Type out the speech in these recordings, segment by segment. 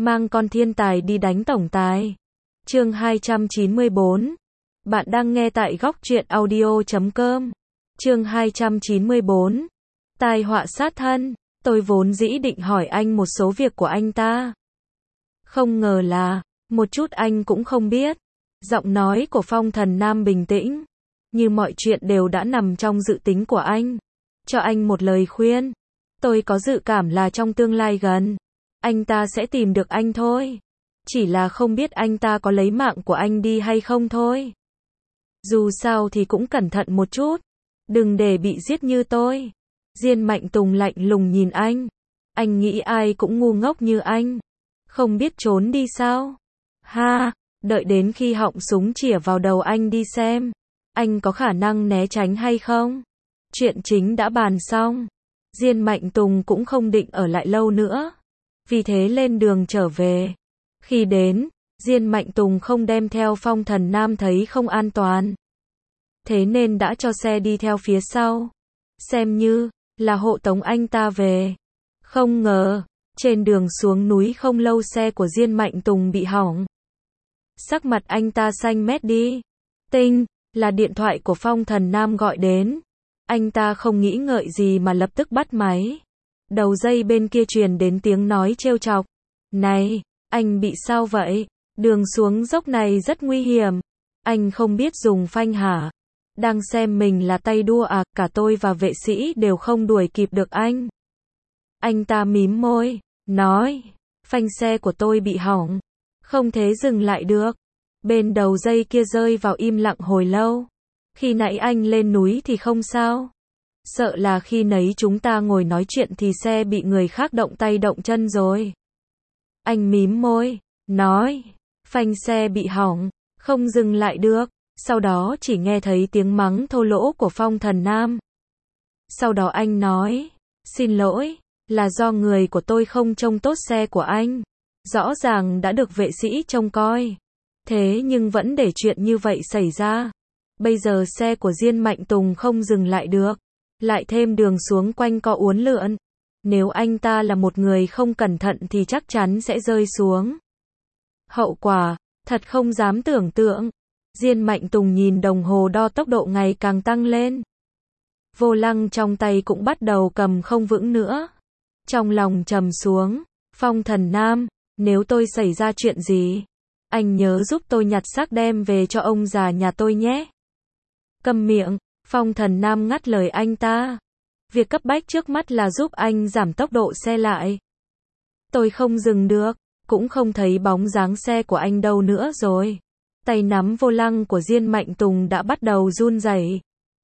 mang con thiên tài đi đánh tổng tài. Chương 294. Bạn đang nghe tại góc truyện audio.com. Chương 294. Tai họa sát thân. Tôi vốn dĩ định hỏi anh một số việc của anh ta. Không ngờ là, một chút anh cũng không biết. Giọng nói của Phong Thần Nam bình tĩnh. Như mọi chuyện đều đã nằm trong dự tính của anh. Cho anh một lời khuyên. Tôi có dự cảm là trong tương lai gần, anh ta sẽ tìm được anh thôi. Chỉ là không biết anh ta có lấy mạng của anh đi hay không thôi. Dù sao thì cũng cẩn thận một chút. Đừng để bị giết như tôi. Diên Mạnh Tùng lạnh lùng nhìn anh. Anh nghĩ ai cũng ngu ngốc như anh. Không biết trốn đi sao? Ha, đợi đến khi họng súng chĩa vào đầu anh đi xem. Anh có khả năng né tránh hay không? Chuyện chính đã bàn xong. Diên Mạnh Tùng cũng không định ở lại lâu nữa. Vì thế lên đường trở về. Khi đến, Diên Mạnh Tùng không đem theo Phong Thần Nam thấy không an toàn. Thế nên đã cho xe đi theo phía sau. Xem như là hộ tống anh ta về. Không ngờ, trên đường xuống núi không lâu xe của Diên Mạnh Tùng bị hỏng. Sắc mặt anh ta xanh mét đi. Tinh, là điện thoại của Phong Thần Nam gọi đến. Anh ta không nghĩ ngợi gì mà lập tức bắt máy. Đầu dây bên kia truyền đến tiếng nói trêu chọc. Này, anh bị sao vậy? Đường xuống dốc này rất nguy hiểm. Anh không biết dùng phanh hả? Đang xem mình là tay đua à? Cả tôi và vệ sĩ đều không đuổi kịp được anh. Anh ta mím môi, nói, phanh xe của tôi bị hỏng. Không thể dừng lại được. Bên đầu dây kia rơi vào im lặng hồi lâu. Khi nãy anh lên núi thì không sao. Sợ là khi nấy chúng ta ngồi nói chuyện thì xe bị người khác động tay động chân rồi. Anh mím môi, nói, phanh xe bị hỏng, không dừng lại được. Sau đó chỉ nghe thấy tiếng mắng thô lỗ của Phong Thần Nam. Sau đó anh nói, xin lỗi, là do người của tôi không trông tốt xe của anh. Rõ ràng đã được vệ sĩ trông coi. Thế nhưng vẫn để chuyện như vậy xảy ra. Bây giờ xe của Diên Mạnh Tùng không dừng lại được. Lại thêm đường xuống quanh co uốn lượn. Nếu anh ta là một người không cẩn thận thì chắc chắn sẽ rơi xuống. Hậu quả, thật không dám tưởng tượng. Diên Mạnh Tùng nhìn đồng hồ đo tốc độ ngày càng tăng lên. Vô lăng trong tay cũng bắt đầu cầm không vững nữa. Trong lòng trầm xuống. Phong Thần Nam, nếu tôi xảy ra chuyện gì, anh nhớ giúp tôi nhặt xác đem về cho ông già nhà tôi nhé. Câm miệng, Phong Thần Nam ngắt lời anh ta. Việc cấp bách trước mắt là giúp anh giảm tốc độ xe lại. Tôi không dừng được, cũng không thấy bóng dáng xe của anh đâu nữa rồi. Tay nắm vô lăng của Diên Mạnh Tùng đã bắt đầu run rẩy.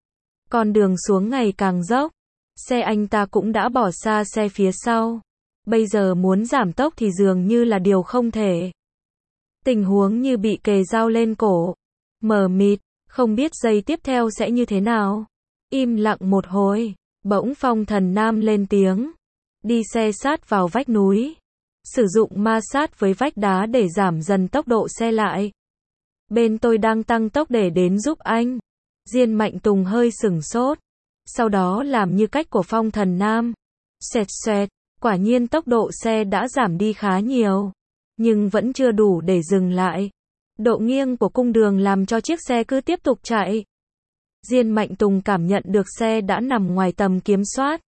Con đường xuống ngày càng dốc. Xe anh ta cũng đã bỏ xa xe phía sau. Bây giờ muốn giảm tốc thì dường như là điều không thể. Tình huống như bị kề dao lên cổ. Mờ mịt, không biết giây tiếp theo sẽ như thế nào. Im lặng một hồi, bỗng Phong Thần Nam lên tiếng. Đi xe sát vào vách núi. Sử dụng ma sát với vách đá để giảm dần tốc độ xe lại. Bên tôi đang tăng tốc để đến giúp anh. Diên Mạnh Tùng hơi sửng sốt. Sau đó làm như cách của Phong Thần Nam. Xoẹt xoẹt, quả nhiên tốc độ xe đã giảm đi khá nhiều. Nhưng vẫn chưa đủ để dừng lại. Độ nghiêng của cung đường làm cho chiếc xe cứ tiếp tục chạy. Diên Mạnh Tùng cảm nhận được xe đã nằm ngoài tầm kiểm soát.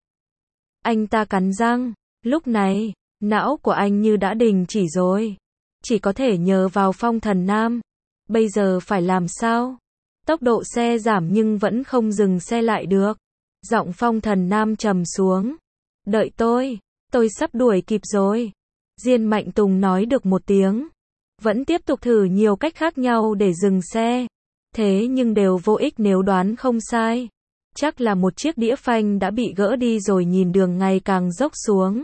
Anh ta cắn răng. Lúc này, não của anh như đã đình chỉ rồi. Chỉ có thể nhờ vào Phong Thần Nam. Bây giờ phải làm sao? Tốc độ xe giảm nhưng vẫn không dừng xe lại được. Giọng Phong Thần Nam trầm xuống. Đợi tôi sắp đuổi kịp rồi. Diên Mạnh Tùng nói được một tiếng. Vẫn tiếp tục thử nhiều cách khác nhau để dừng xe. Thế nhưng đều vô ích nếu đoán không sai. Chắc là một chiếc đĩa phanh đã bị gỡ đi rồi, nhìn đường ngày càng dốc xuống.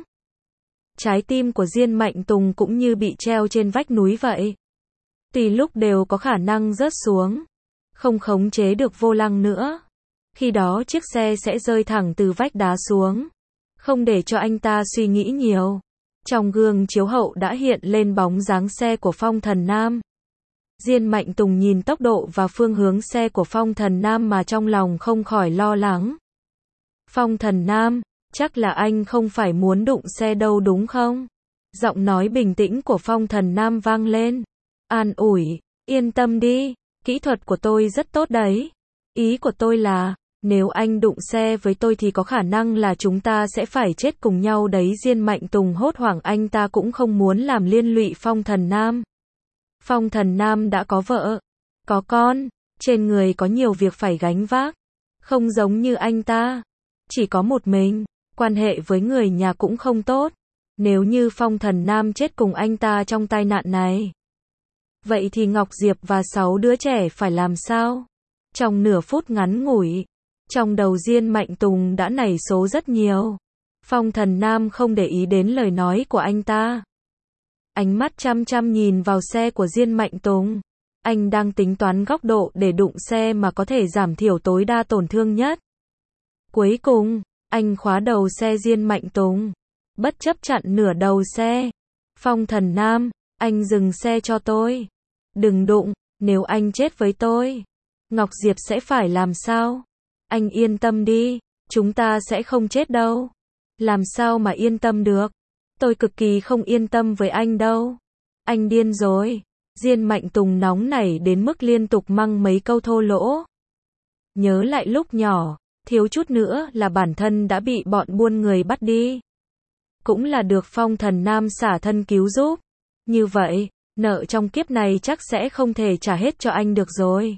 Trái tim của Diên Mạnh Tùng cũng như bị treo trên vách núi vậy. Tùy lúc đều có khả năng rớt xuống. Không khống chế được vô lăng nữa. Khi đó chiếc xe sẽ rơi thẳng từ vách đá xuống. Không để cho anh ta suy nghĩ nhiều. Trong gương chiếu hậu đã hiện lên bóng dáng xe của Phong Thần Nam. Diên Mạnh Tùng nhìn tốc độ và phương hướng xe của Phong Thần Nam mà trong lòng không khỏi lo lắng. Phong Thần Nam, chắc là anh không phải muốn đụng xe đâu đúng không? Giọng nói bình tĩnh của Phong Thần Nam vang lên. An ủi, yên tâm đi, kỹ thuật của tôi rất tốt đấy. Ý của tôi là, nếu anh đụng xe với tôi thì có khả năng là chúng ta sẽ phải chết cùng nhau đấy. Diên Mạnh Tùng hốt hoảng, anh ta cũng không muốn làm liên lụy Phong Thần Nam. Phong Thần Nam đã có vợ, có con, trên người có nhiều việc phải gánh vác. Không giống như anh ta, chỉ có một mình, quan hệ với người nhà cũng không tốt. Nếu như Phong Thần Nam chết cùng anh ta trong tai nạn này, vậy thì Ngọc Diệp và 6 đứa trẻ phải làm sao? Trong nửa phút ngắn ngủi, trong đầu Diên Mạnh Tùng đã nảy số rất nhiều. Phong Thần Nam không để ý đến lời nói của anh ta. Ánh mắt chăm chăm nhìn vào xe của Diên Mạnh Tùng. Anh đang tính toán góc độ để đụng xe mà có thể giảm thiểu tối đa tổn thương nhất. Cuối cùng, anh khóa đầu xe Diên Mạnh Tùng, bất chấp chặn nửa đầu xe. Phong Thần Nam, anh dừng xe cho tôi. Đừng đụng, nếu anh chết với tôi, Ngọc Diệp sẽ phải làm sao? Anh yên tâm đi, chúng ta sẽ không chết đâu. Làm sao mà yên tâm được? Tôi cực kỳ không yên tâm với anh đâu. Anh điên rồi. Diên Mạnh Tùng nóng nảy đến mức liên tục mắng mấy câu thô lỗ. Nhớ lại lúc nhỏ, thiếu chút nữa là bản thân đã bị bọn buôn người bắt đi. Cũng là được Phong Thần Nam xả thân cứu giúp. Như vậy, nợ trong kiếp này chắc sẽ không thể trả hết cho anh được rồi.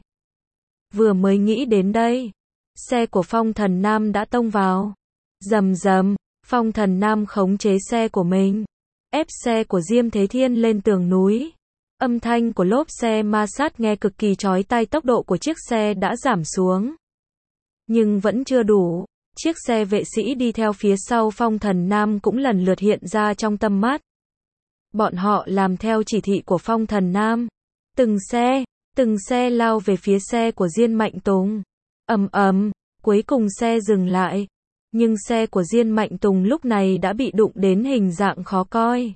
Vừa mới nghĩ đến đây, xe của Phong Thần Nam đã tông vào. Rầm rầm, Phong Thần Nam khống chế xe của mình, ép xe của Diêm Thế Thiên lên tường núi. Âm thanh của lốp xe ma sát nghe cực kỳ chói tai. Tốc độ của chiếc xe đã giảm xuống, nhưng vẫn chưa đủ. Chiếc xe vệ sĩ đi theo phía sau Phong Thần Nam cũng lần lượt hiện ra trong tầm mắt. Bọn họ làm theo chỉ thị của Phong Thần Nam. Từng xe lao về phía xe của Diên Mạnh Tùng. Ầm ầm, cuối cùng xe dừng lại. Nhưng xe của Diên Mạnh Tùng lúc này đã bị đụng đến hình dạng khó coi.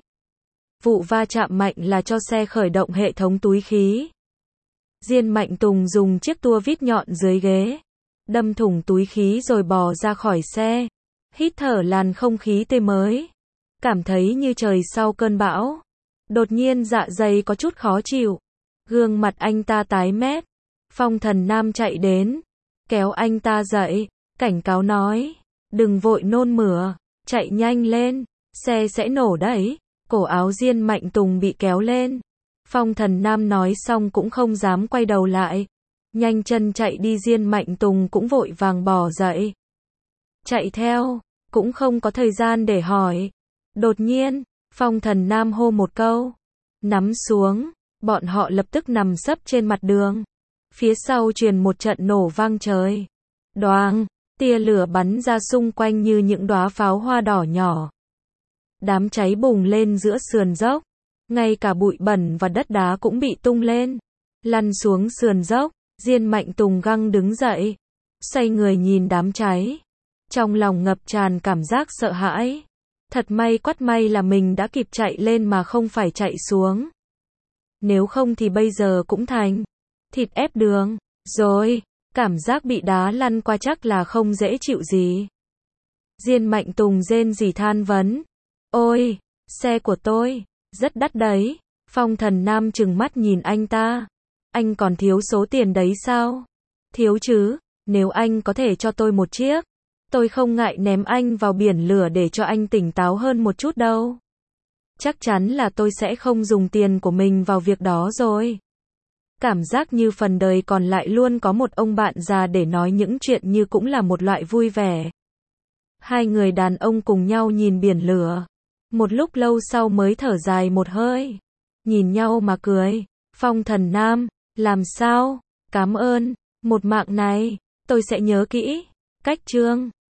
Vụ va chạm mạnh là cho xe khởi động hệ thống túi khí. Diên Mạnh Tùng dùng chiếc tua vít nhọn dưới ghế, đâm thủng túi khí rồi bò ra khỏi xe. Hít thở làn không khí tươi mới. Cảm thấy như trời sau cơn bão. Đột nhiên dạ dày có chút khó chịu. Gương mặt anh ta tái mét. Phong Thần Nam chạy đến, kéo anh ta dậy, cảnh cáo nói. Đừng vội nôn mửa, chạy nhanh lên, xe sẽ nổ đấy. Cổ áo Diên Mạnh Tùng bị kéo lên. Phong Thần Nam nói xong cũng không dám quay đầu lại. Nhanh chân chạy đi. Diên Mạnh Tùng cũng vội vàng bò dậy, chạy theo, cũng không có thời gian để hỏi. Đột nhiên, Phong Thần Nam hô một câu, nắm xuống. Bọn họ lập tức nằm sấp trên mặt đường. Phía sau truyền một trận nổ vang trời. Đoàng, tia lửa bắn ra xung quanh như những đóa pháo hoa đỏ nhỏ. Đám cháy bùng lên giữa sườn dốc. Ngay cả bụi bẩn và đất đá cũng bị tung lên, lăn xuống sườn dốc. Diên Mạnh Tùng găng đứng dậy, xoay người nhìn đám cháy. Trong lòng ngập tràn cảm giác sợ hãi. Thật may, quắt may là mình đã kịp chạy lên mà không phải chạy xuống. Nếu không thì bây giờ cũng thành thịt ép đường rồi. Cảm giác bị đá lăn qua chắc là không dễ chịu gì. Diên Mạnh Tùng rên rỉ than vấn. Ôi, xe của tôi, rất đắt đấy. Phong Thần Nam trừng mắt nhìn anh ta. Anh còn thiếu số tiền đấy sao? Thiếu chứ, nếu anh có thể cho tôi một chiếc, tôi không ngại ném anh vào biển lửa để cho anh tỉnh táo hơn một chút đâu. Chắc chắn là tôi sẽ không dùng tiền của mình vào việc đó rồi. Cảm giác như phần đời còn lại luôn có một ông bạn già để nói những chuyện như cũng là một loại vui vẻ. Hai người đàn ông cùng nhau nhìn biển lửa. Một lúc lâu sau mới thở dài một hơi. Nhìn nhau mà cười. Phong Thần Nam, làm sao? Cảm ơn, một mạng này, tôi sẽ nhớ kỹ. Cách chương